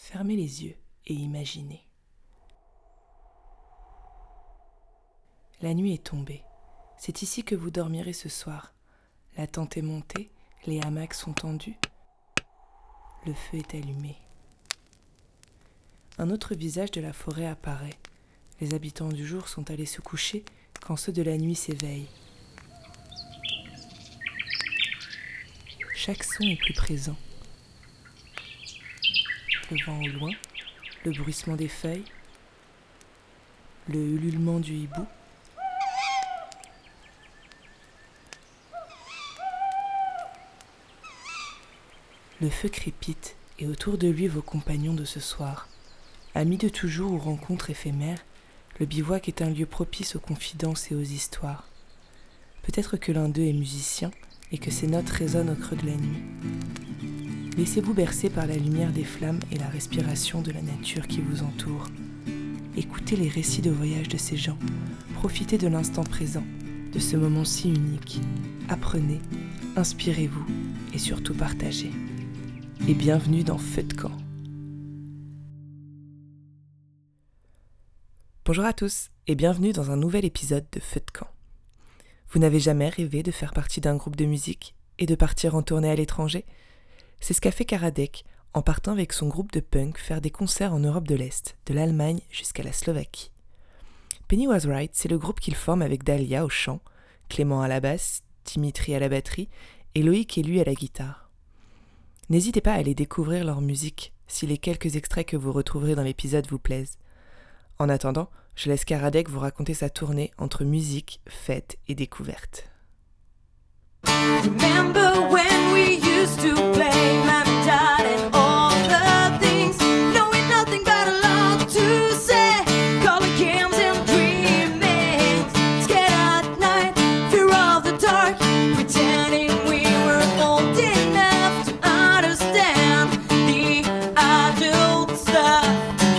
Fermez les yeux et imaginez. La nuit est tombée. C'est ici que vous dormirez ce soir. La tente est montée, les hamacs sont tendus. Le feu est allumé. Un autre visage de la forêt apparaît. Les habitants du jour sont allés se coucher quand ceux de la nuit s'éveillent. Chaque son est plus présent. Le vent au loin, le bruissement des feuilles, le ululement du hibou. Le feu crépite et autour de lui vos compagnons de ce soir. Amis de toujours ou rencontres éphémères, le bivouac est un lieu propice aux confidences et aux histoires. Peut-être que l'un d'eux est musicien et que ses notes résonnent au creux de la nuit. Laissez-vous bercer par la lumière des flammes et la respiration de la nature qui vous entoure. Écoutez les récits de voyage de ces gens. Profitez de l'instant présent, de ce moment si unique. Apprenez, inspirez-vous et surtout partagez. Et bienvenue dans Feu de camp. Bonjour à tous et bienvenue dans un nouvel épisode de Feu de camp. Vous n'avez jamais rêvé de faire partie d'un groupe de musique et de partir en tournée à l'étranger ? C'est ce qu'a fait Karadec en partant avec son groupe de punk faire des concerts en Europe de l'Est, de l'Allemagne jusqu'à la Slovaquie. Penny Was Right, c'est le groupe qu'il forme avec Dalia au chant, Clément à la basse, Dimitri à la batterie et Loïc et lui à la guitare. N'hésitez pas à aller découvrir leur musique si les quelques extraits que vous retrouverez dans l'épisode vous plaisent. En attendant, je laisse Karadec vous raconter sa tournée entre musique, fête et découverte. Remember when we used to play Mom and Dad and all the things, knowing nothing but a lot to say, calling games and dreaming, scared at night, fear of the dark, pretending we were old enough to understand the adult stuff.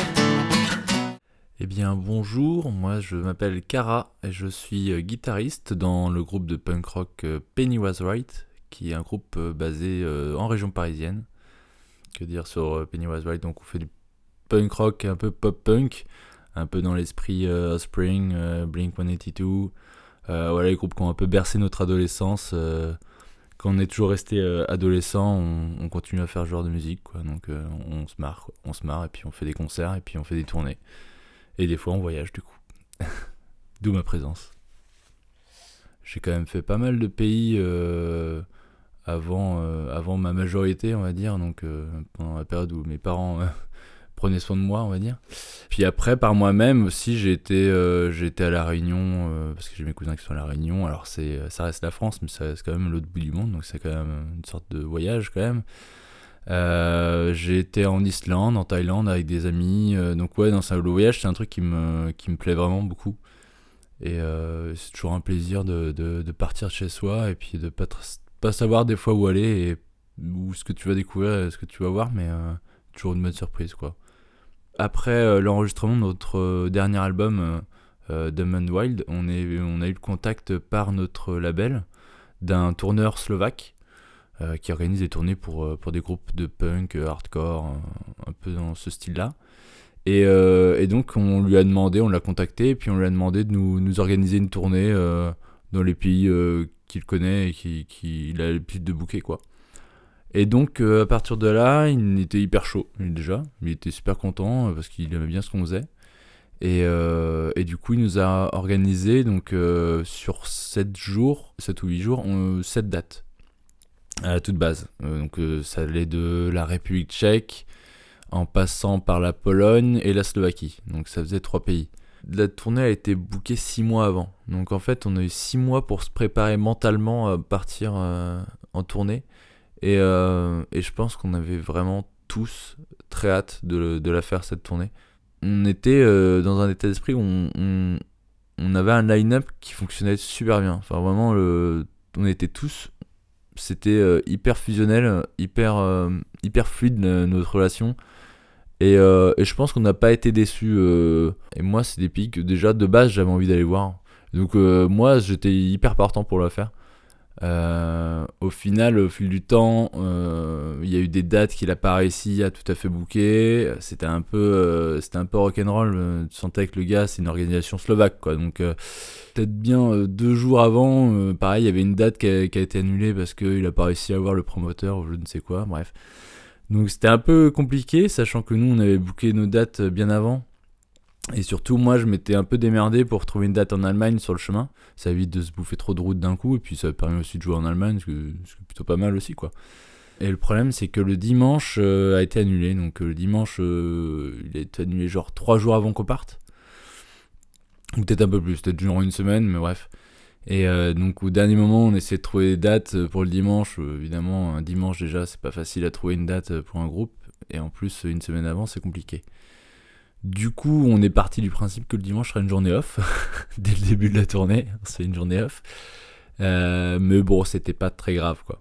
Eh bien bonjour, moi je m'appelle Kara et je suis guitariste dans le groupe de punk rock Penny Was Right, qui est un groupe basé en région parisienne. Que dire sur Penny Was Right, donc on fait du punk rock un peu pop-punk, un peu dans l'esprit Offspring, Blink-182, voilà les groupes qui ont un peu bercé notre adolescence. Quand on est toujours resté adolescent, on continue à faire ce genre de musique, quoi. Donc on se marre et puis on fait des concerts et puis on fait des tournées. Et des fois on voyage du coup. D'où ma présence. J'ai quand même fait pas mal de pays avant ma majorité, on va dire. Donc pendant la période où mes parents prenaient soin de moi, on va dire. Puis après, par moi-même aussi, j'ai été à La Réunion, parce que j'ai mes cousins qui sont à La Réunion. Alors ça reste la France, mais ça reste quand même l'autre bout du monde. Donc c'est quand même une sorte de voyage quand même. J'ai été en Islande, en Thaïlande avec des amis, donc ouais, le voyage c'est un truc qui me plaît vraiment beaucoup et c'est toujours un plaisir de partir de chez soi et puis de pas savoir des fois où aller et où ce que tu vas découvrir, ce que tu vas voir, mais toujours une bonne surprise quoi. Après l'enregistrement de notre dernier album Dumb and Wild, on a eu le contact par notre label d'un tourneur slovaque qui organise des tournées pour des groupes de punk, hardcore, un peu dans ce style-là. Et donc on l'a contacté, et puis on lui a demandé de nous organiser une tournée dans les pays qu'il connaît et qu'il a l'habitude de booker, quoi. Et donc à partir de là, il était hyper chaud, déjà. Il était super content parce qu'il aimait bien ce qu'on faisait. Et du coup, il nous a organisé donc, sur 7 ou 8 jours, 7 dates. À la toute base. Donc ça allait de la République tchèque en passant par la Pologne et la Slovaquie. Donc ça faisait 3 pays. La tournée a été bookée 6 mois avant. Donc en fait on a eu 6 mois pour se préparer mentalement à partir en tournée. Et je pense qu'on avait vraiment tous très hâte de la faire cette tournée. On était dans un état d'esprit où on avait un line-up qui fonctionnait super bien. Enfin vraiment on était tous... C'était hyper fusionnel, hyper fluide notre relation. Et je pense qu'on n'a pas été déçus. Et moi, c'est des pays que déjà de base j'avais envie d'aller voir. Donc moi, j'étais hyper partant pour le faire. Au final, au fil du temps, il y a eu des dates qu'il a pas réussi à tout à fait booker. C'était un peu rock'n'roll. Tu sentais que le gars, c'est une organisation slovaque, quoi. Donc peut-être bien 2 jours avant, pareil, il y avait une date qui a été annulée parce qu'il a pas réussi à avoir le promoteur ou je ne sais quoi. Bref. Donc c'était un peu compliqué, sachant que nous, on avait booké nos dates bien avant. Et surtout, moi, je m'étais un peu démerdé pour trouver une date en Allemagne sur le chemin. Ça évite de se bouffer trop de route d'un coup, et puis ça permet aussi de jouer en Allemagne, ce qui est plutôt pas mal aussi, quoi. Et le problème, c'est que le dimanche a été annulé. Donc le dimanche, il a été annulé genre 3 jours avant qu'on parte. Ou peut-être un peu plus, peut-être genre une semaine, mais bref. Et donc au dernier moment, on essayait de trouver des dates pour le dimanche. Évidemment, un dimanche déjà, c'est pas facile à trouver une date pour un groupe. Et en plus, une semaine avant, c'est compliqué. Du coup, on est parti du principe que le dimanche serait une journée off. Dès le début de la tournée, c'est une journée off. Mais bon, c'était pas très grave, quoi.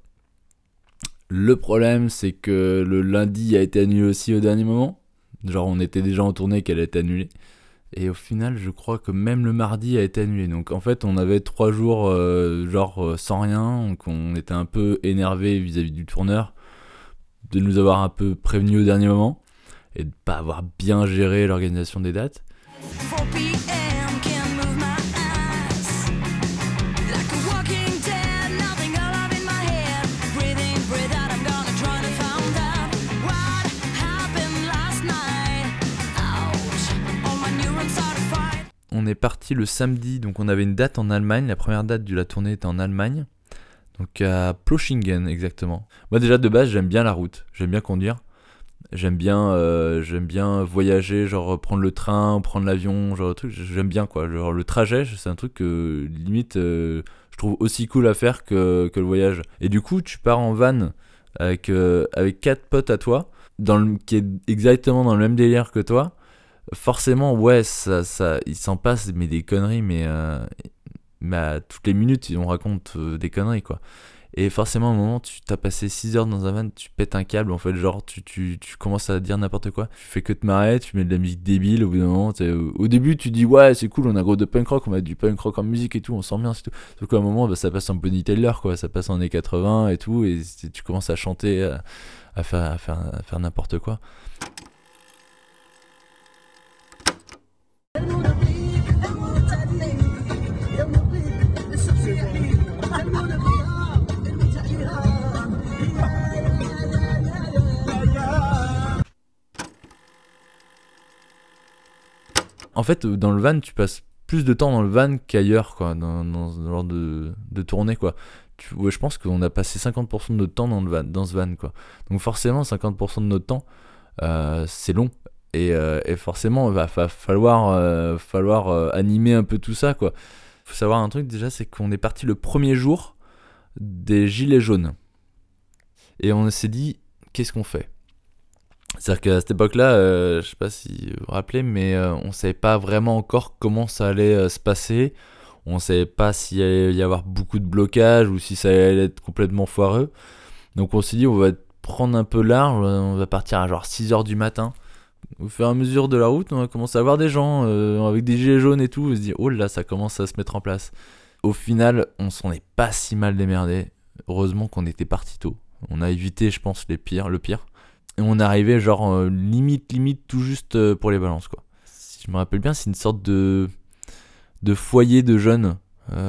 Le problème, c'est que le lundi a été annulé aussi au dernier moment. Genre, on était déjà en tournée qu'elle a été annulée. Et au final, je crois que même le mardi a été annulé. Donc en fait, on avait 3 jours sans rien. Donc on était un peu énervé vis-à-vis du tourneur de nous avoir un peu prévenu au dernier moment et de pas avoir bien géré l'organisation des dates. 4 p.m. can't move my eyes. Like a walking dead, nothing alive in my head. Breathe in, breathe out, I'm gonna try to find out what happened last night. Ouch, all my neurons start to fight. On est parti le samedi, donc on avait une date en Allemagne. La première date de la tournée était en Allemagne. Donc à Plochingen exactement. Moi déjà de base j'aime bien la route, j'aime bien conduire. J'aime bien voyager, genre prendre le train, prendre l'avion, genre truc, j'aime bien quoi. Genre le trajet, c'est un truc que limite je trouve aussi cool à faire que le voyage. Et du coup, tu pars en van avec 4 potes à toi, qui est exactement dans le même délire que toi. Forcément, ouais, ça il s'en passe mais des conneries, mais à toutes les minutes, on raconte des conneries quoi. Et forcément, à un moment, tu t'as passé 6 heures dans un van, tu pètes un câble, en fait, genre, tu commences à dire n'importe quoi. Tu fais que te marrer, tu mets de la musique débile, au bout d'un moment, au début, tu dis, ouais, c'est cool, on a gros de punk rock, on met du punk rock en musique et tout, on sent bien, c'est tout. Sauf qu'à un moment, ça passe en Bonnie Tyler, quoi, ça passe en années 80 et tout, et tu commences à chanter, à faire n'importe quoi. En fait, dans le van, tu passes plus de temps dans le van qu'ailleurs, quoi, dans ce genre de tournée, quoi. Ouais, je pense qu'on a passé 50% de notre temps dans ce van, quoi. Donc forcément, 50% de notre temps, c'est long. Et forcément, il va falloir animer un peu tout ça, quoi. Faut savoir un truc, déjà, c'est qu'on est parti le premier jour des Gilets jaunes. Et on s'est dit, qu'est-ce qu'on fait ? C'est-à-dire qu'à cette époque-là, je sais pas si vous vous rappelez, mais on savait pas vraiment encore comment ça allait se passer. On savait pas s'il allait y avoir beaucoup de blocages ou si ça allait être complètement foireux. Donc on s'est dit, on va prendre un peu large, on va partir à genre 6h du matin. Au fur et à mesure de la route, on va commencer à voir des gens avec des gilets jaunes et tout. On se dit, oh là, ça commence à se mettre en place. Au final, on s'en est pas si mal démerdé. Heureusement qu'on était parti tôt. On a évité, je pense, le pire. Et on est arrivé genre limite tout juste pour les balances, quoi. Si je me rappelle bien, c'est une sorte de foyer de jeunes.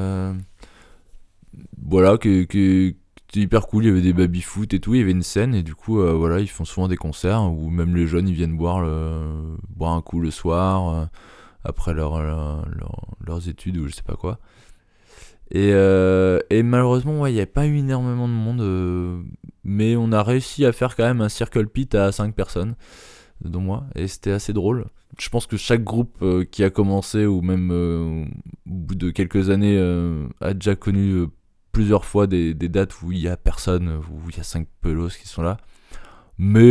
Voilà, que c'était hyper cool. Il y avait des baby-foot et tout, il y avait une scène et du coup, voilà, ils font souvent des concerts où même les jeunes ils viennent boire un coup le soir après leurs études ou je sais pas quoi. Et malheureusement, ouais, il n'y avait pas eu énormément de monde, mais on a réussi à faire quand même un circle pit à 5 personnes, dont moi, et c'était assez drôle. Je pense que chaque groupe qui a commencé, ou même au bout de quelques années, a déjà connu plusieurs fois des dates où il n'y a personne, où il y a 5 pelos qui sont là. Mais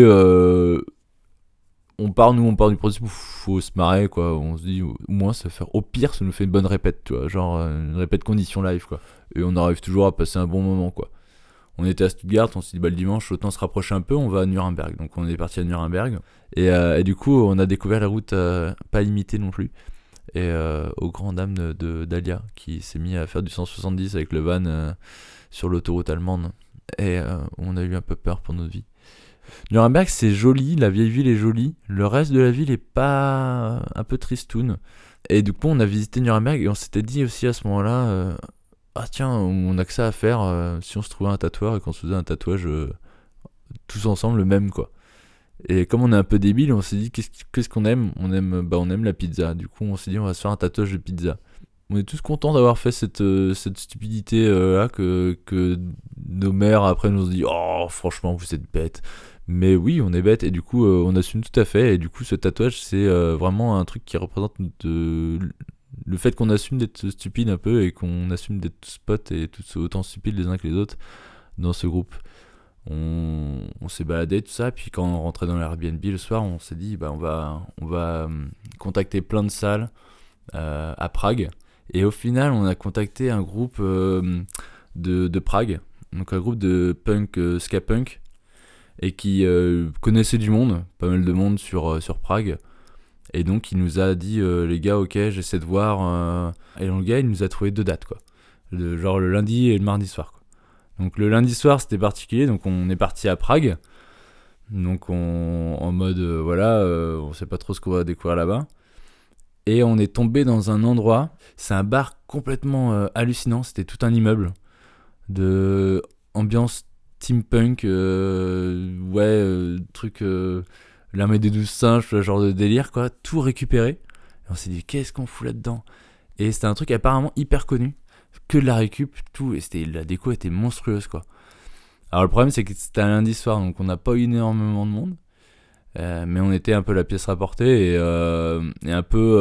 on part du principe où faut se marrer, quoi. On se dit, au moins, au pire, ça nous fait une bonne répète, tu vois. Genre, une répète condition live, quoi. Et on arrive toujours à passer un bon moment, quoi. On était à Stuttgart, on s'est dit, le dimanche, autant se rapprocher un peu, on va à Nuremberg. Donc, on est parti à Nuremberg. Et du coup, on a découvert la route pas limitée non plus. Et aux grandes dames d'Alia, qui s'est mis à faire du 170 avec le van sur l'autoroute allemande. Et on a eu un peu peur pour notre vie. Nuremberg, c'est joli, la vieille ville est jolie. Le reste de la ville est pas un peu tristoun. Et du coup, on a visité Nuremberg et on s'était dit aussi à ce moment-là, ah tiens, on a que ça à faire si on se trouvait un tatoueur et qu'on se faisait un tatouage tous ensemble le même, quoi. Et comme on est un peu débile, on s'est dit qu'est-ce qu'on aime ? On aime la pizza. Du coup, on s'est dit on va se faire un tatouage de pizza. On est tous contents d'avoir fait cette stupidité là que nos mères après nous ont dit oh franchement vous êtes bêtes. Mais oui, on est bêtes et du coup on assume tout à fait. Et du coup ce tatouage c'est vraiment un truc qui représente le fait qu'on assume d'être stupide un peu et qu'on assume d'être tous potes et tous autant stupides les uns que les autres dans ce groupe. On s'est baladé tout ça, puis quand on rentrait dans l'Airbnb le soir, on s'est dit bah on va contacter plein de salles à Prague. Et au final, on a contacté un groupe de Prague, donc un groupe de punk, ska punk, et qui connaissait du monde, pas mal de monde sur Prague. Et donc il nous a dit les gars, ok, j'essaie de voir. Et le gars, il nous a trouvé 2 dates, quoi. Genre le lundi et le mardi soir, quoi. Donc le lundi soir c'était particulier, donc on est parti à Prague, donc en mode on sait pas trop ce qu'on va découvrir là-bas, et on est tombé dans un endroit, c'est un bar complètement hallucinant, c'était tout un immeuble de ambiance steampunk, truc l'armée des 12 singes, ce genre de délire, quoi, tout récupéré, et on s'est dit qu'est-ce qu'on fout là-dedans, et c'était un truc apparemment hyper connu, que de la récup, tout, et la déco était monstrueuse, quoi. Alors le problème c'est que c'était un lundi soir, donc on n'a pas eu énormément de monde, mais on était un peu la pièce rapportée et un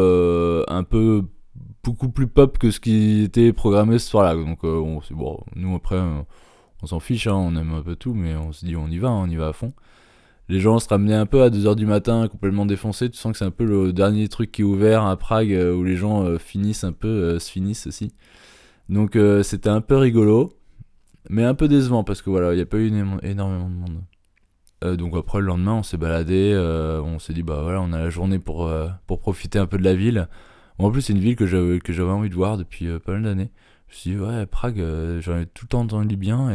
peu beaucoup plus pop que ce qui était programmé ce soir-là. Donc nous après on s'en fiche, hein, on aime un peu tout, mais on se dit on y va à fond. Les gens se ramenaient un peu à 2h du matin, complètement défoncés. Tu sens que c'est un peu le dernier truc qui est ouvert à Prague, où les gens se finissent aussi. Donc c'était un peu rigolo, mais un peu décevant parce que voilà, il n'y a pas eu énormément de monde. Donc après le lendemain, on s'est baladé, on s'est dit bah voilà, on a la journée pour profiter un peu de la ville. Bon, en plus c'est une ville que j'avais envie de voir depuis pas mal d'années. Je me suis dit ouais, Prague, j'en ai tout le temps entendu bien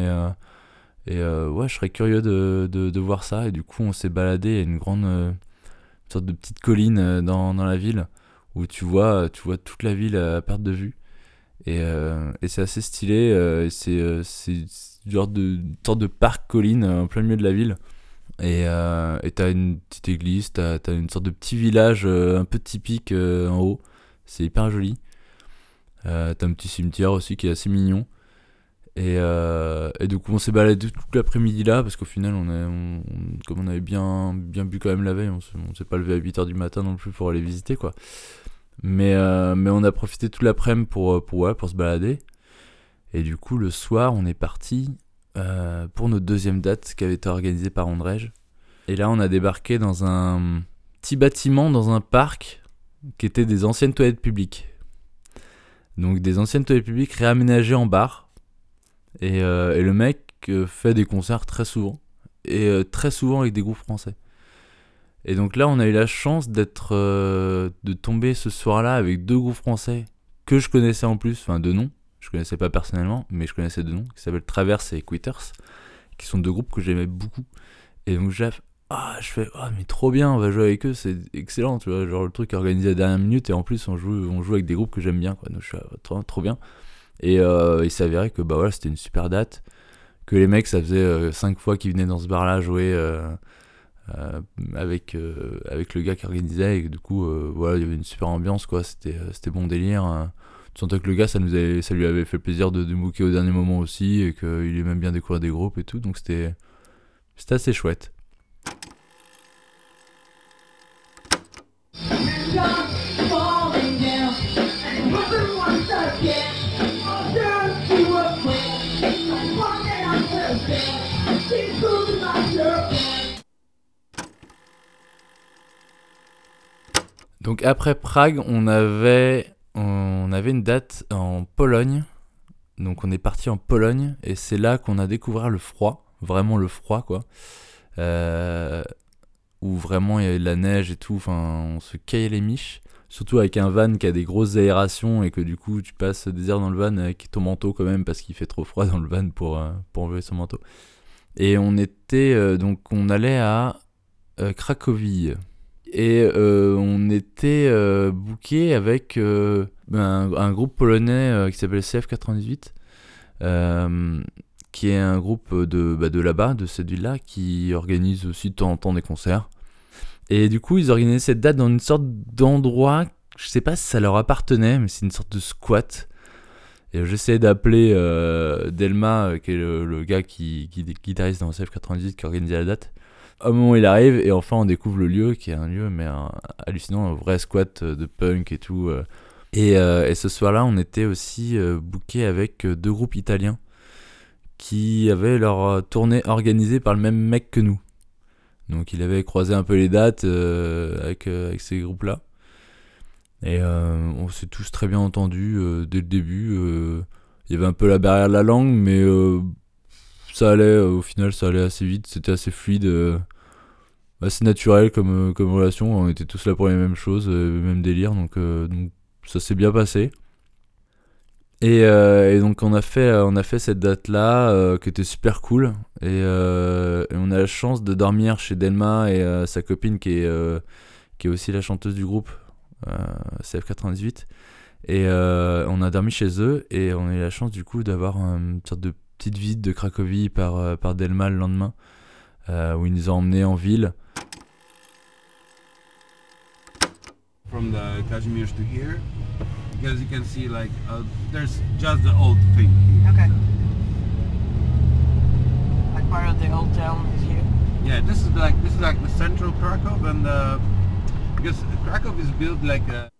et ouais, je serais curieux de voir ça. Et du coup on s'est baladé, il y a une grande sorte de petite colline dans la ville où tu vois toute la ville à perte de vue. Et c'est assez stylé, c'est genre une sorte de parc colline en plein milieu de la ville. Et t'as une petite église, t'as une sorte de petit village un peu typique en haut. C'est hyper joli. T'as un petit cimetière aussi qui est assez mignon. Et du coup on s'est baladé toute l'après-midi là, parce qu'au final comme on avait bien bu quand même la veille, on s'est pas levé à 8h du matin non plus pour aller visiter, quoi. Mais on a profité toute l'après-midi pour se balader. Et du coup, le soir, on est parti pour notre deuxième date qui avait été organisée par Ondrej. Et là, on a débarqué dans un petit bâtiment, dans un parc, qui était des anciennes toilettes publiques. Donc des anciennes toilettes publiques réaménagées en bar. Et le mec fait des concerts très souvent. Et très souvent avec des groupes français. Et donc là, on a eu la chance de tomber ce soir-là avec 2 groupes français que je connaissais en plus, enfin de nom. Je connaissais pas personnellement, mais je connaissais de nom, qui s'appellent Traverse et Quitters, qui sont 2 groupes que j'aimais beaucoup. Et donc je fais mais trop bien, on va jouer avec eux, c'est excellent, tu vois, genre le truc organisé à la dernière minute, et en plus on joue avec des groupes que j'aime bien, quoi. Donc je suis trop bien. Et il s'avérait que c'était une super date, que les mecs ça faisait 5 fois qu'ils venaient dans ce bar-là jouer. Avec le gars qui organisait, et du coup il y avait une super ambiance, quoi. C'était bon délire, tu sentais que le gars ça lui avait fait plaisir de booker au dernier moment aussi, et qu'il aimait bien découvrir des groupes et tout, donc c'était assez chouette. Donc après Prague, on avait une date en Pologne. Donc on est parti en Pologne, et c'est là qu'on a découvert le froid, vraiment le froid, quoi. Où vraiment il y avait de la neige et tout, enfin on se caillait les miches. surtout avec un van qui a des grosses aérations et que du coup tu passes des heures dans le van avec ton manteau quand même parce qu'il fait trop froid dans le van pour enlever son manteau. Et on allait à Cracovie. Et on était booké avec un groupe polonais qui s'appelle CF98, qui est un groupe de là-bas, de cette ville-là, qui organise aussi de temps en temps des concerts. Et du coup, ils organisaient cette date dans une sorte d'endroit, je sais pas si ça leur appartenait, mais c'est une sorte de squat. Et j'essayais d'appeler Delma, qui est le gars qui est guitariste dans CF98, qui organisait la date. À un moment, il arrive, et enfin, on découvre le lieu, qui est un lieu hallucinant, un vrai squat de punk et tout. Et ce soir-là, on était aussi booké avec 2 groupes italiens qui avaient leur tournée organisée par le même mec que nous. Donc il avait croisé un peu les dates avec ces groupes-là. Et on s'est tous très bien entendus dès le début. Il y avait un peu la barrière de la langue, mais ça allait, au final ça allait assez vite, c'était assez fluide, assez naturel comme relation. On était tous là pour les mêmes choses, même délire, donc ça s'est bien passé. Et donc on a fait cette date-là qui était super cool. Et on a la chance de dormir chez Delma et sa copine qui est aussi la chanteuse du groupe CF98. Et on a dormi chez eux et on a eu la chance du coup d'avoir une sorte de petite visite de Cracovie par Delma le lendemain, où ils nous ont emmenés en ville. From the Kazimierz to here, because you can see like there's just the old thing. Okay. Like part of the old town is here. Yeah, this is like the central Krakow, and because Krakow is built like a.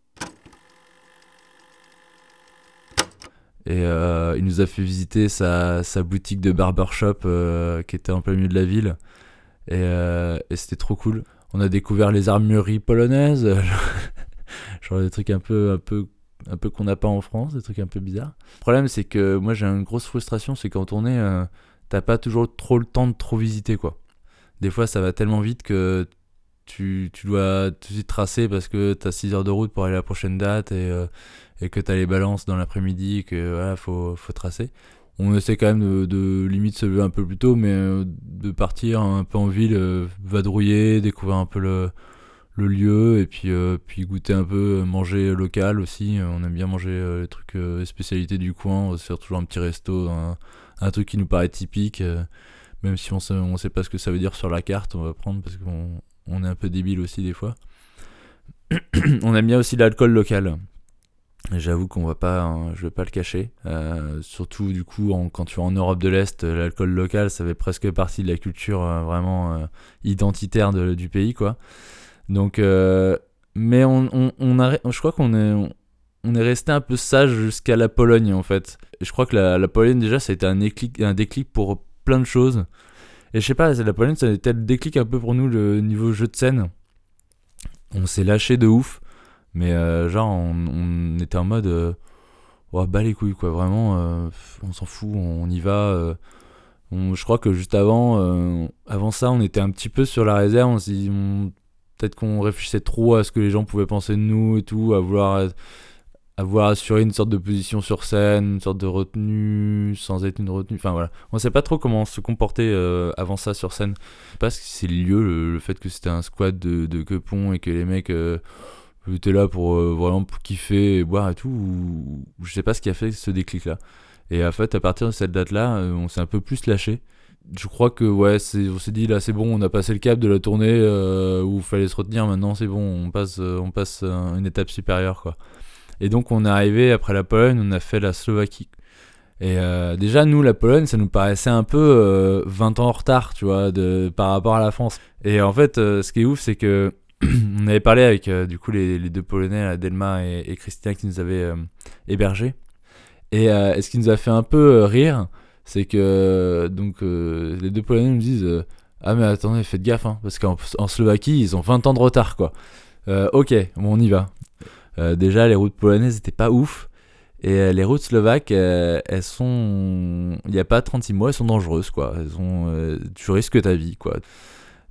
Et il nous a fait visiter sa boutique de barbershop qui était en plein milieu de la ville. Et c'était trop cool. On a découvert les armureries polonaises, genre des trucs un peu qu'on n'a pas en France, des trucs un peu bizarres. Le problème, c'est que moi j'ai une grosse frustration, c'est qu'en tournée, t'as pas toujours trop le temps de trop visiter, quoi. Des fois, ça va tellement vite que tu dois tout de suite tracer parce que t'as 6 heures de route pour aller à la prochaine date et que t'as les balances dans l'après-midi et que voilà, faut tracer. On essaie quand même de limite se lever un peu plus tôt, mais de partir un peu en ville, vadrouiller, découvrir un peu le lieu et puis goûter un peu, manger local aussi. On aime bien manger les trucs, les spécialités du coin. On va se faire toujours un petit resto, un truc qui nous paraît typique, même si on sait pas ce que ça veut dire sur la carte, on va prendre parce qu'on est un peu débile aussi des fois. On aime bien aussi l'alcool local. J'avoue qu'on va pas, je vais pas le cacher. Surtout du coup, quand tu vas en Europe de l'Est, l'alcool local, ça fait presque partie de la culture vraiment identitaire du pays, quoi. Donc, mais je crois qu'on est resté un peu sage jusqu'à la Pologne en fait. Et je crois que la Pologne déjà, ça a été un déclic pour plein de choses. Et je sais pas, la Pologne, ça a été le déclic un peu pour nous le niveau jeu de scène. On s'est lâché de ouf. Mais genre on était en mode oh, bah les couilles quoi, vraiment on s'en fout, on y va. Je crois que juste avant ça on était un petit peu sur la réserve, on s'est dit peut-être qu'on réfléchissait trop à ce que les gens pouvaient penser de nous et tout, à vouloir assurer une sorte de position sur scène, une sorte de retenue sans être une retenue, enfin voilà, on sait pas trop comment se comporter avant ça sur scène. Je sais pas si c'est le lieu, le fait que c'était un squat de quepons et que les mecs t'es là pour vraiment pour kiffer et boire et tout, ou je sais pas ce qui a fait ce déclic là. Et en fait à partir de cette date là on s'est un peu plus lâché. Je crois que ouais, on s'est dit là c'est bon, on a passé le cap de la tournée où il fallait se retenir, maintenant c'est bon, on passe une étape supérieure quoi. Et donc on est arrivé après la Pologne, on a fait la Slovaquie. Et déjà nous la Pologne ça nous paraissait un peu 20 ans en retard, tu vois, par rapport à la France. Et en fait ce qui est ouf c'est que on avait parlé avec du coup les 2 Polonais, Delma et Christina, qui nous avaient hébergés. Et ce qui nous a fait un peu rire, c'est que donc les 2 Polonais nous disent ah mais attendez, faites gaffe hein, parce qu'en Slovaquie ils ont 20 ans de retard quoi. Ok, bon on y va. Déjà les routes polonaises étaient pas ouf. Et les routes slovaques, elles sont, il n'y a pas 36 mois, elles sont dangereuses quoi. Tu risques ta vie quoi.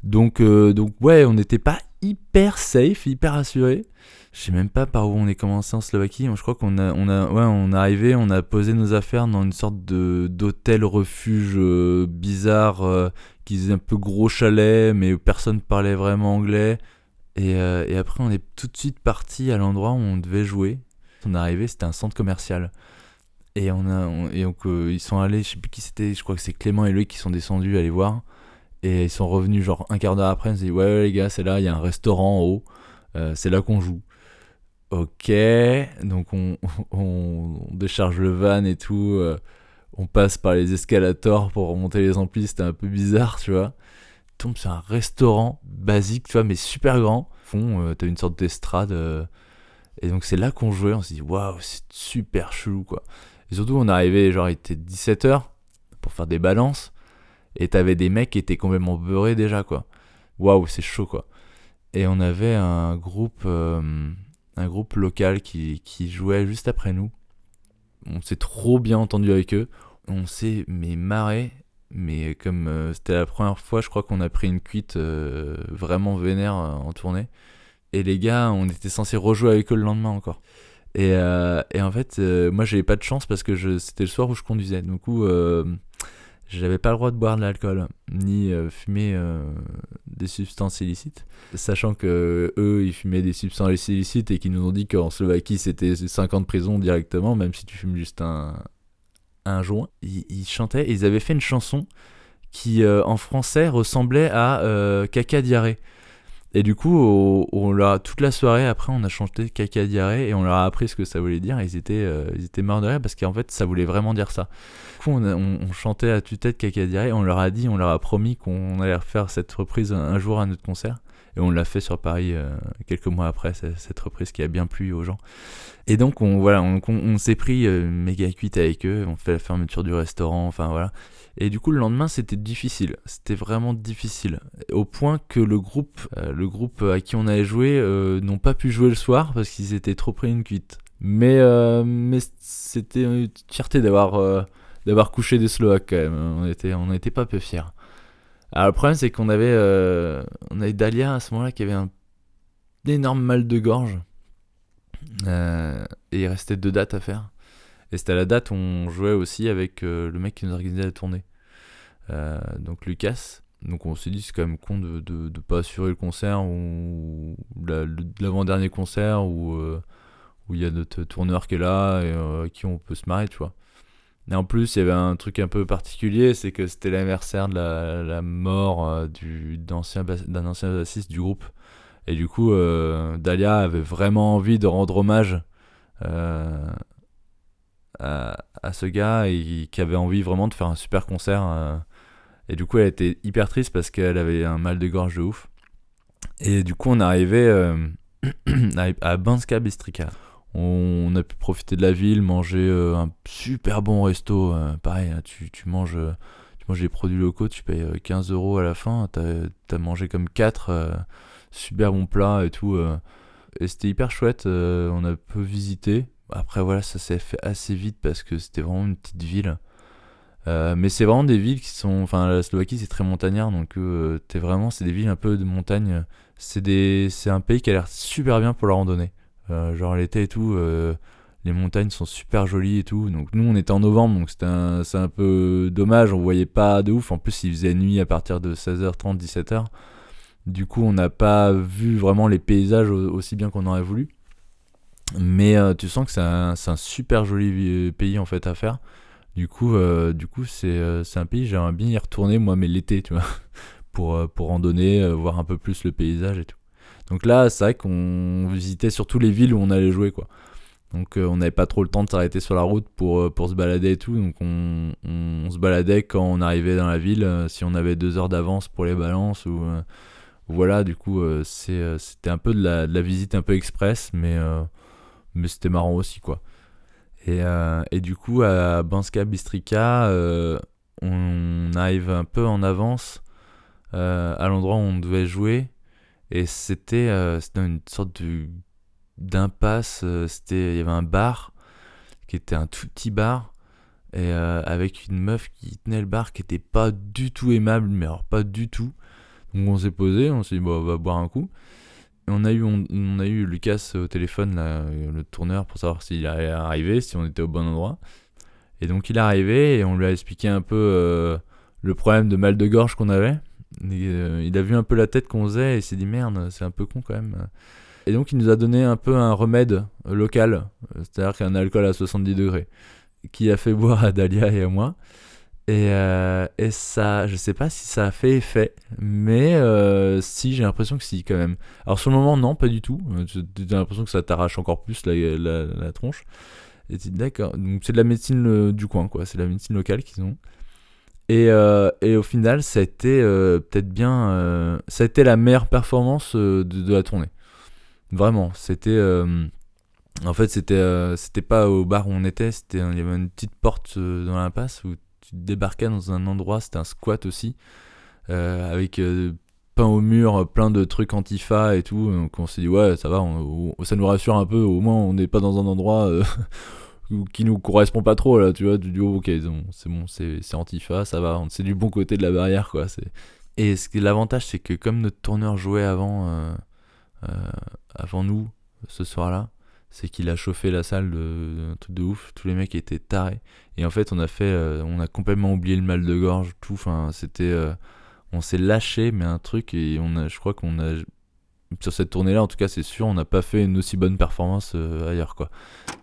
Donc ouais, on n'était pas hyper safe, hyper assuré. Je sais même pas par où on est commencé en Slovaquie. Je crois on est arrivé, on a posé nos affaires dans une sorte d'hôtel refuge bizarre qui faisait un peu gros chalet, mais où personne parlait vraiment anglais. Et après, on est tout de suite parti à l'endroit où on devait jouer. On est arrivé, c'était un centre commercial. Et donc ils sont allés, je sais plus qui c'était, je crois que c'est Clément et Loïc qui sont descendus aller voir. Et ils sont revenus genre un quart d'heure après, ils se disent ouais les gars, c'est là, il y a un restaurant en haut, c'est là qu'on joue. Ok, donc on décharge le van et tout, on passe par les escalators pour remonter les amplis, c'était un peu bizarre, tu vois. On tombe sur un restaurant basique, tu vois, mais super grand. T'as une sorte d'estrade, et donc c'est là qu'on jouait, on s'est dit waouh, c'est super chelou quoi. Et surtout on arrivait, genre il était 17h pour faire des balances, et t'avais des mecs qui étaient complètement beurrés déjà quoi. Waouh, c'est chaud quoi. Et on avait un groupe local qui jouait juste après nous. On s'est trop bien entendu avec eux. On s'est marré, mais comme c'était la première fois, je crois qu'on a pris une cuite vraiment vénère en tournée. Et les gars, on était censé rejouer avec eux le lendemain encore. Et en fait, moi j'avais pas de chance parce que c'était le soir où je conduisais. Du coup, j'avais pas le droit de boire de l'alcool, ni fumer des substances illicites. Sachant que eux, ils fumaient des substances illicites et qu'ils nous ont dit qu'en Slovaquie, c'était 5 ans de prison directement, même si tu fumes juste un joint. Ils chantaient et ils avaient fait une chanson qui, en français, ressemblait à Caca Diarrhée. Et du coup, toute la soirée, après, on a chanté Caca Diarrhée et on leur a appris ce que ça voulait dire. Et ils étaient morts de rire parce qu'en fait, ça voulait vraiment dire ça. Du coup, on chantait à tue-tête Caca Diarrhée. On leur a promis qu'on allait refaire cette reprise un jour à notre concert. Et on l'a fait sur Paris quelques mois après, cette reprise qui a bien plu aux gens. Et donc, on s'est pris méga cuite avec eux. On fait la fermeture du restaurant, enfin voilà. Et du coup, le lendemain, c'était difficile. C'était vraiment difficile. Au point que le groupe à qui on allait jouer n'ont pas pu jouer le soir parce qu'ils étaient trop pris une cuite. Mais c'était une fierté d'avoir couché des Slovaques quand même. On n'était pas peu fiers. Alors le problème, c'est qu'on avait Dalia à ce moment-là qui avait un énorme mal de gorge. Et il restait 2 dates à faire. Et c'était à la date où on jouait aussi avec le mec qui nous organisait la tournée. Donc Lucas. Donc on s'est dit c'est quand même con de pas assurer le concert ou l'avant-dernier concert où il y a notre tourneur qui est là et à qui on peut se marrer, tu vois. Et en plus il y avait un truc un peu particulier, c'est que c'était l'anniversaire de la mort d'un ancien bassiste du groupe. Et du coup Dalia avait vraiment envie de rendre hommage à ce gars et qui avait envie vraiment de faire un super concert. Et du coup, elle était hyper triste parce qu'elle avait un mal de gorge de ouf. Et du coup, on est arrivé à Banska Bystrica. On a pu profiter de la ville, manger un super bon resto. Pareil, tu manges des produits locaux, tu payes 15 € à la fin. T'as mangé comme 4 super bons plats et tout. Et c'était hyper chouette. On a peu visité. Après voilà, ça s'est fait assez vite parce que c'était vraiment une petite ville. Mais c'est vraiment des villes qui sont... Enfin, la Slovaquie c'est très montagnard, donc c'est des villes un peu de montagne. C'est un pays qui a l'air super bien pour la randonnée. Genre l'été et tout, les montagnes sont super jolies et tout. Donc nous on était en novembre, donc c'est un peu dommage, on voyait pas de ouf. En plus il faisait nuit à partir de 16h30, 17h. Du coup on n'a pas vu vraiment les paysages aussi bien qu'on aurait voulu. Mais tu sens que c'est un super joli pays en fait à faire. Du coup c'est un pays, j'aimerais bien y retourner moi, mais l'été, tu vois, pour randonner, voir un peu plus le paysage et tout. Donc là, c'est vrai qu'on visitait surtout les villes où on allait jouer, quoi. Donc on n'avait pas trop le temps de s'arrêter sur la route pour se balader et tout. Donc on se baladait quand on arrivait dans la ville, si on avait 2 heures d'avance pour les balances ou voilà. Du coup, c'était un peu de la visite un peu express, mais c'était marrant aussi, quoi. Et du coup à Banska Bystrica on arrive un peu en avance à l'endroit où on devait jouer, et c'était une sorte d'impasse. Il y avait un bar qui était un tout petit bar, et avec une meuf qui tenait le bar qui était pas du tout aimable, mais alors pas du tout. Donc on s'est posé, on s'est dit bon, on va boire un coup. Et on a eu Lucas au téléphone, là, le tourneur, pour savoir s'il allait arriver, si on était au bon endroit. Et donc il est arrivé et on lui a expliqué un peu le problème de mal de gorge qu'on avait. Et, il a vu un peu la tête qu'on faisait et il s'est dit merde, c'est un peu con quand même. Et donc il nous a donné un peu un remède local, c'est-à-dire qu'un alcool à 70 degrés, qui a fait boire à Dalia et à moi. Et ça, je sais pas si ça a fait effet, mais si, j'ai l'impression que si quand même. Alors sur le moment, non, pas du tout. J'ai l'impression que ça t'arrache encore plus la tronche. Et tu dis d'accord. Donc c'est de la médecine du coin, quoi. C'est de la médecine locale qu'ils ont. Et au final, ça a été peut-être bien. Ça a été la meilleure performance de la tournée. Vraiment, c'était. En fait, c'était pas au bar où on était. Il y avait une petite porte dans l'impasse où tu débarquais dans un endroit, c'était un squat aussi, avec peint au mur, plein de trucs antifa et tout. Donc on s'est dit ouais, ça va, ça nous rassure un peu. Au moins, on n'est pas dans un endroit qui nous correspond pas trop là, tu vois. Tu dis ok, c'est bon, c'est antifa, ça va, c'est du bon côté de la barrière, quoi. Et l'avantage, c'est que comme notre tourneur jouait avant nous ce soir-là, c'est qu'il a chauffé la salle un truc de ouf, tous les mecs étaient tarés. Et en fait, on a complètement oublié le mal de gorge, tout. Enfin, on s'est lâché, mais un truc, et je crois qu'on a, sur cette tournée-là, en tout cas, c'est sûr, on n'a pas fait une aussi bonne performance ailleurs, quoi.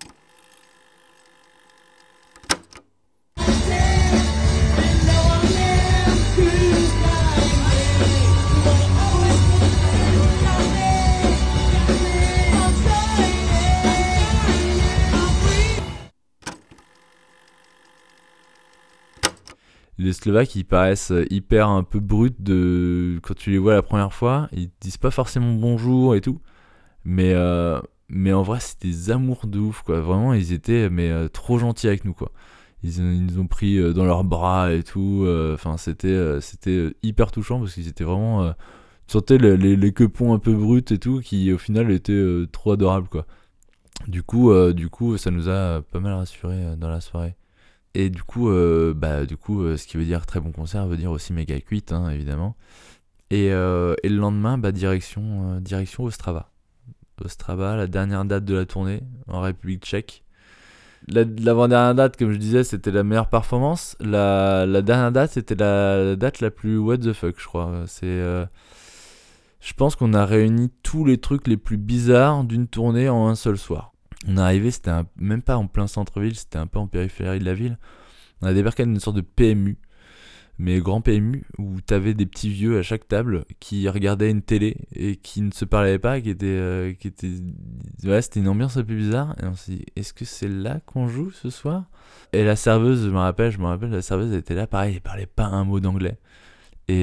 Les Slovaques, ils paraissent hyper un peu bruts quand tu les vois la première fois. Ils disent pas forcément bonjour et tout. Mais en vrai, c'est des amours de ouf, quoi. Vraiment, ils étaient trop gentils avec nous, quoi. Ils nous ont pris dans leurs bras et tout. Enfin, c'était hyper touchant parce qu'ils étaient vraiment... tu sentais les quepons un peu bruts et tout qui, au final, étaient trop adorables, quoi. Du coup, ça nous a pas mal rassurés dans la soirée. Et du coup, ce qui veut dire très bon concert veut dire aussi méga cuite, hein, évidemment. Et le lendemain, direction Ostrava. Ostrava, la dernière date de la tournée en République tchèque. L'avant-dernière date, comme je disais, c'était la meilleure performance. La dernière date, c'était la date la plus what the fuck, je crois. Je pense qu'on a réuni tous les trucs les plus bizarres d'une tournée en un seul soir. On est arrivé, c'était même pas en plein centre-ville, c'était un peu en périphérie de la ville. On a débarqué dans une sorte de PMU, mais grand PMU, où t'avais des petits vieux à chaque table qui regardaient une télé et qui ne se parlaient pas, ouais, c'était une ambiance un peu bizarre. Et on s'est dit, est-ce que c'est là qu'on joue ce soir ? Et la serveuse, je me rappelle, la serveuse était là, pareil, elle parlait pas un mot d'anglais. Et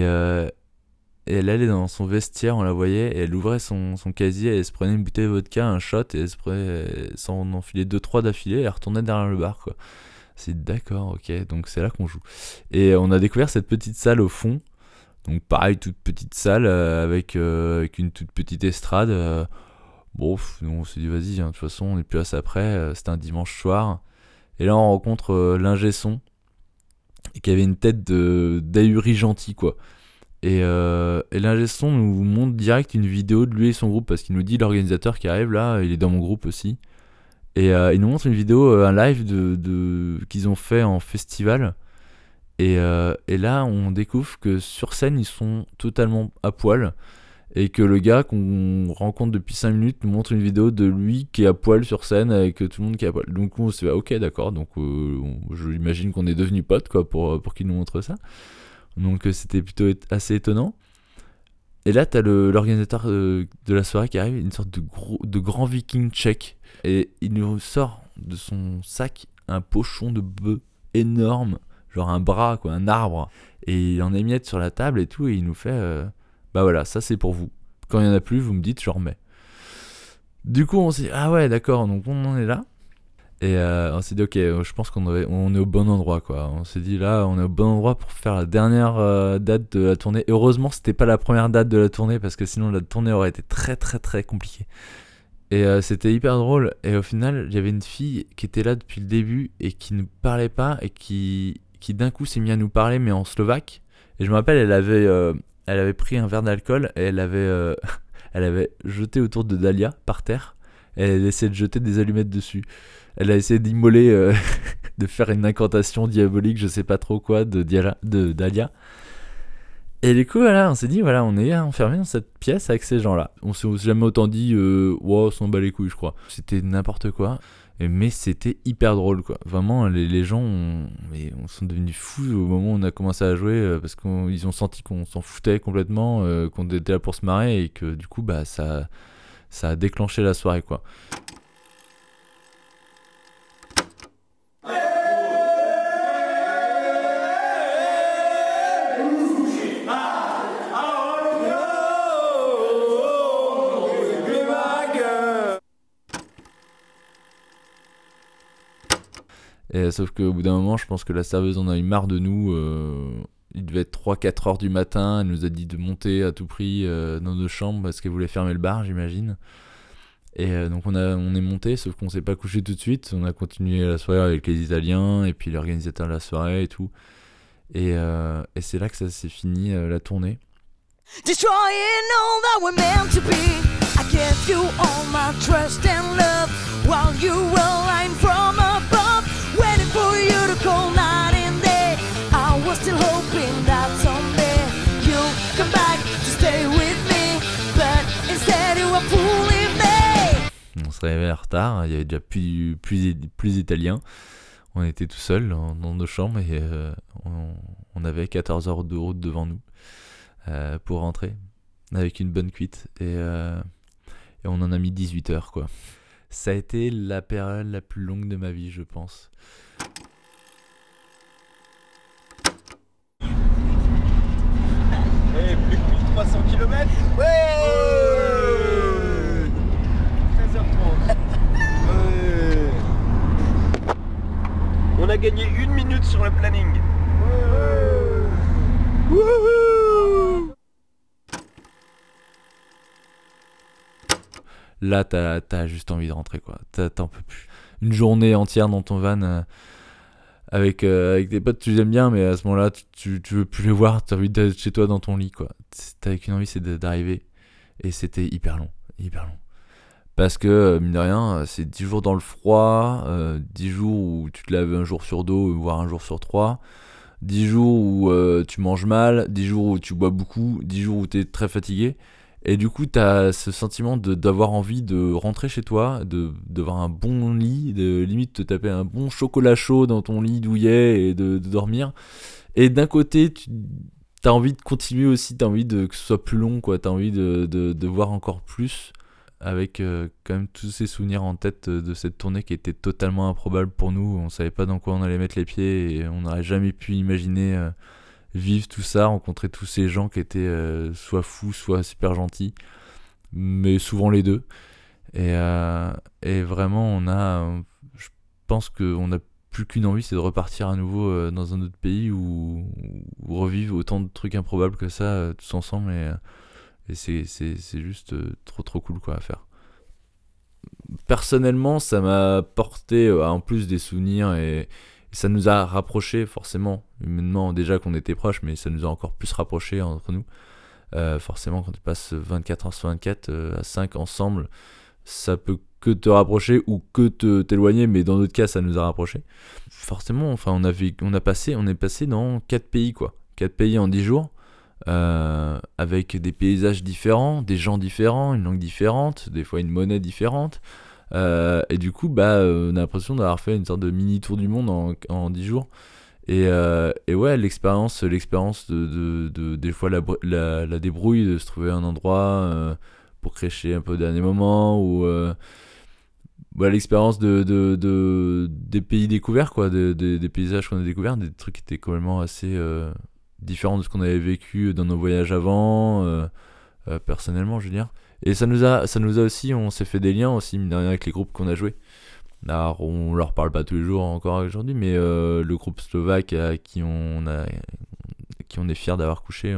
elle allait dans son vestiaire, on la voyait, et elle ouvrait son casier, et elle se prenait une bouteille de vodka, un shot, et elle s'en enfilait 2-3 d'affilée, et elle retournait derrière le bar, quoi. C'est d'accord, ok, donc c'est là qu'on joue. Et on a découvert cette petite salle au fond, donc pareil, toute petite salle, avec une toute petite estrade. Bon, on s'est dit vas-y, hein, de toute façon, on est plus à ça après, c'était un dimanche soir. Et là, on rencontre l'ingé son, qui avait une tête d'ahuri gentil, quoi. Et l'ingé son nous montre direct une vidéo de lui et son groupe, parce qu'il nous dit l'organisateur qui arrive là, il est dans mon groupe aussi. Et il nous montre une vidéo, un live qu'ils ont fait en festival. Et là, on découvre que sur scène, ils sont totalement à poil. Et que le gars qu'on rencontre depuis 5 minutes nous montre une vidéo de lui qui est à poil sur scène avec tout le monde qui est à poil. Donc on s'est dit, ok, d'accord. Donc j'imagine qu'on est devenus potes, quoi, pour qu'il nous montre ça. Donc c'était plutôt assez étonnant. Et là, t'as l'organisateur de la soirée qui arrive, une sorte de grand viking tchèque. Et il nous sort de son sac un pochon de bœuf énorme, genre un bras, quoi, un arbre. Et il en émiette sur la table et tout, et il nous fait bah voilà, ça c'est pour vous. Quand il n'y en a plus, vous me dites, je remets. Du coup, on s'est dit, ah ouais, d'accord, donc on en est là. Et on s'est dit, ok, je pense qu'on est au bon endroit, quoi. On s'est dit, là, on est au bon endroit pour faire la dernière date de la tournée. Heureusement, c'était pas la première date de la tournée, parce que sinon la tournée aurait été très très très compliquée. Et c'était hyper drôle. Et au final, il y avait une fille qui était là depuis le début et qui ne parlait pas et qui d'un coup s'est mise à nous parler, mais en slovaque. Et je me rappelle, elle avait elle avait pris un verre d'alcool et elle avait jeté autour de Dahlia par terre. Elle a essayé de jeter des allumettes dessus. Elle a essayé d'immoler, de faire une incantation diabolique, je sais pas trop quoi, de Dahlia. Et du coup, voilà, on s'est dit, voilà, on est enfermé dans cette pièce avec ces gens-là. On s'est jamais autant dit, wow, on s'en bat les couilles, je crois. C'était n'importe quoi. Mais c'était hyper drôle, quoi. Vraiment, les gens on sont devenus fous au moment où on a commencé à jouer, parce qu'ils ont senti qu'on s'en foutait complètement, qu'on était là pour se marrer, et que du coup, bah, ça a déclenché la soirée, quoi. Et sauf qu'au bout d'un moment, je pense que la serveuse en a eu marre de nous. Il devait être 3-4 heures du matin. Elle nous a dit de monter à tout prix dans nos chambres parce qu'elle voulait fermer le bar, j'imagine. Et donc on est monté, sauf qu'on s'est pas couché tout de suite. On a continué la soirée avec les Italiens et puis l'organisateur de la soirée et tout. Et c'est là que ça s'est fini, la tournée. Destroying all that we're meant to be. I gave you all my trust and love while you were lying from above, waiting for you to call night and day. I was still hoping that someday you'll come back to stay with me, but instead you were fooling me. On se réveillait en retard, il y avait déjà plus Italiens. On était tout seuls dans nos chambres et on avait 14 heures de route devant nous. Pour rentrer avec une bonne cuite et on en a mis 18 heures, quoi. Ça a été la période la plus longue de ma vie, je pense. Hey, plus que 1300 km. Ouais, 13h30. Ouais. On a gagné 1 minute sur le planning. Ouais. Wouhou. Là, t'as juste envie de rentrer, quoi. T'en peux plus. Une journée entière dans ton van avec des potes, tu les aimes bien, mais à ce moment-là, tu veux plus les voir. T'as envie d'être chez toi dans ton lit, quoi. T'as qu'une envie, c'est d'arriver. Et c'était hyper long. Parce que, mine de rien, c'est 10 jours dans le froid, 10 jours où tu te laves un jour sur 2, voire un jour sur 3. 10 jours où tu manges mal, 10 jours où tu bois beaucoup, 10 jours où tu es très fatigué. Et du coup, tu as ce sentiment d'avoir envie de rentrer chez toi, d'avoir un bon lit, de limite te taper un bon chocolat chaud dans ton lit douillet et de dormir. Et d'un côté, tu as envie de continuer aussi, tu as envie que ce soit plus long, quoi. Tu as envie de voir encore plus, avec quand même tous ces souvenirs en tête de cette tournée qui était totalement improbable pour nous. On savait pas dans quoi on allait mettre les pieds et on n'aurait jamais pu imaginer vivre tout ça, rencontrer tous ces gens qui étaient soit fous, soit super gentils, mais souvent les deux. Et vraiment, je pense qu'on n'a plus qu'une envie, c'est de repartir à nouveau dans un autre pays où revivre autant de trucs improbables que ça tous ensemble. Et c'est juste trop cool, quoi, à faire. Personnellement, ça m'a apporté en plus des souvenirs et ça nous a rapprochés forcément. Humainement, déjà qu'on était proches, mais ça nous a encore plus rapprochés entre nous. Forcément, quand tu passes 24 heures sur 24 à 5 ensemble, ça peut que te rapprocher ou que t'éloigner, mais dans notre cas, ça nous a rapprochés. Forcément, enfin, on est passé dans 4 pays, quoi. 4 pays en 10 jours. Avec des paysages différents, des gens différents, une langue différente, des fois une monnaie différente, et du coup on a l'impression d'avoir fait une sorte de mini tour du monde en 10 jours et ouais, l'expérience de des fois la débrouille de se trouver un endroit pour crécher un peu au dernier moment, ou l'expérience des pays découverts, quoi, des paysages qu'on a découverts, des trucs qui étaient complètement assez différent de ce qu'on avait vécu dans nos voyages avant, personnellement, je veux dire. Et ça nous a aussi, on s'est fait des liens aussi, mine de rien, avec les groupes qu'on a joués. Alors, on leur parle pas tous les jours encore aujourd'hui, mais le groupe slovaque à qui on est fiers d'avoir couché,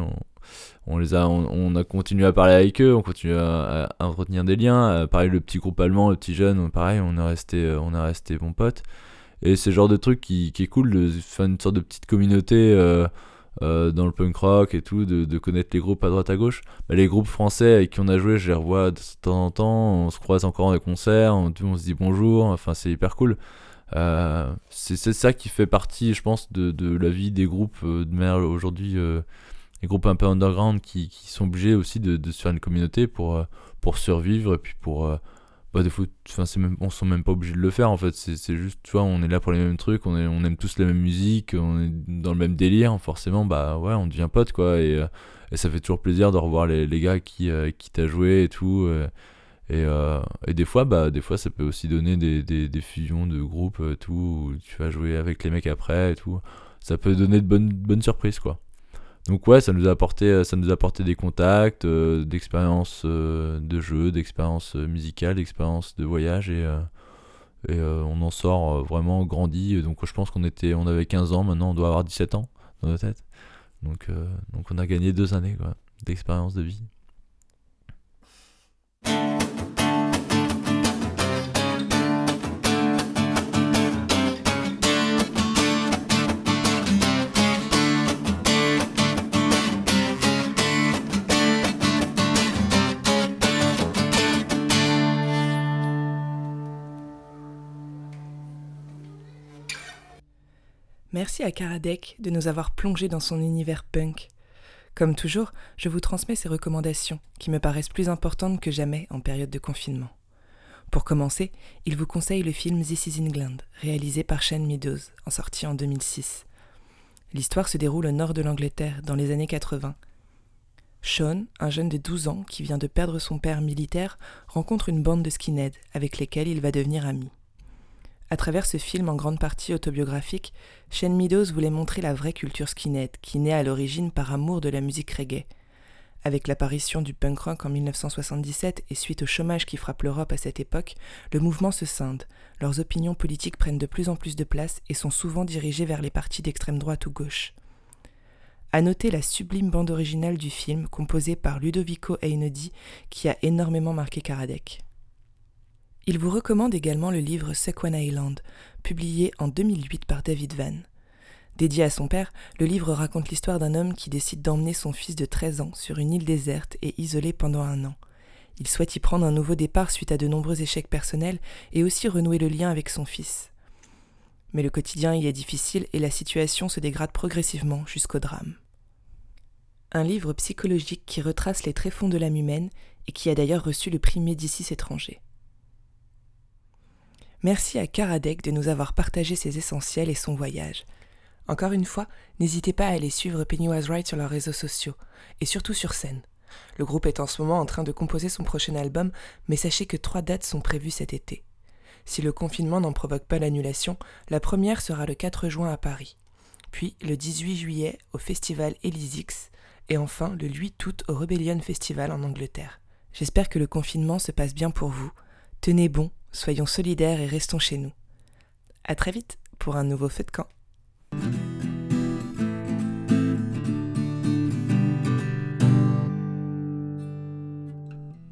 on a continué à parler avec eux, on continue à entretenir des liens. Pareil, le petit groupe allemand, le petit jeune, pareil, on est resté bons potes. Et c'est le genre de truc qui est cool, de faire une sorte de petite communauté dans le punk rock et tout, de connaître les groupes à droite à gauche. Les groupes français avec qui on a joué, je les revois de temps en temps, on se croise encore dans des concerts, on se dit bonjour, enfin c'est hyper cool. C'est ça qui fait partie, je pense, de la vie des groupes de manière aujourd'hui, les groupes un peu underground qui sont obligés aussi de se faire une communauté pour survivre et puis pour des fois, on sont même pas obligés de le faire en fait, c'est juste, tu vois, on est là pour les mêmes trucs, on aime tous la même musique, on est dans le même délire, forcément on devient potes quoi, et ça fait toujours plaisir de revoir les gars qui t'as joué et tout, et des fois ça peut aussi donner des fusions de groupes tout, où tu vas jouer avec les mecs après et tout, ça peut donner de bonnes surprises quoi. Donc ouais, ça nous a apporté des contacts, d'expériences de jeu, d'expériences musicales, d'expériences de voyage, et on en sort vraiment grandi. Donc je pense on avait 15 ans, maintenant on doit avoir 17 ans dans nos têtes. Donc on a gagné 2 années quoi, d'expérience de vie. Merci à Karadec de nous avoir plongés dans son univers punk. Comme toujours, je vous transmets ses recommandations, qui me paraissent plus importantes que jamais en période de confinement. Pour commencer, il vous conseille le film This is England, réalisé par Sean Meadows, en sortie en 2006. L'histoire se déroule au nord de l'Angleterre, dans les années 80. Sean, un jeune de 12 ans qui vient de perdre son père militaire, rencontre une bande de skinheads avec lesquels il va devenir ami. À travers ce film en grande partie autobiographique, Sean Meadows voulait montrer la vraie culture skinhead, qui naît à l'origine par amour de la musique reggae. Avec l'apparition du punk rock en 1977 et suite au chômage qui frappe l'Europe à cette époque, le mouvement se scinde, leurs opinions politiques prennent de plus en plus de place et sont souvent dirigées vers les partis d'extrême droite ou gauche. À noter la sublime bande originale du film, composée par Ludovico Einaudi, qui a énormément marqué Karadec. Il vous recommande également le livre Sequan Island, publié en 2008 par David Vann. Dédié à son père, le livre raconte l'histoire d'un homme qui décide d'emmener son fils de 13 ans sur une île déserte et isolée pendant 1 an. Il souhaite y prendre un nouveau départ suite à de nombreux échecs personnels et aussi renouer le lien avec son fils. Mais le quotidien y est difficile et la situation se dégrade progressivement jusqu'au drame. Un livre psychologique qui retrace les tréfonds de l'âme humaine et qui a d'ailleurs reçu le prix Médicis étranger. Merci à Karadec de nous avoir partagé ses essentiels et son voyage. Encore une fois, n'hésitez pas à aller suivre Pennywise Wright sur leurs réseaux sociaux, et surtout sur scène. Le groupe est en ce moment en train de composer son prochain album, mais sachez que 3 dates sont prévues cet été. Si le confinement n'en provoque pas l'annulation, la première sera le 4 juin à Paris, puis le 18 juillet au festival Elysix, et enfin le 8 août au Rebellion Festival en Angleterre. J'espère que le confinement se passe bien pour vous. Tenez bon, soyons solidaires et restons chez nous. À très vite pour un nouveau feu de camp.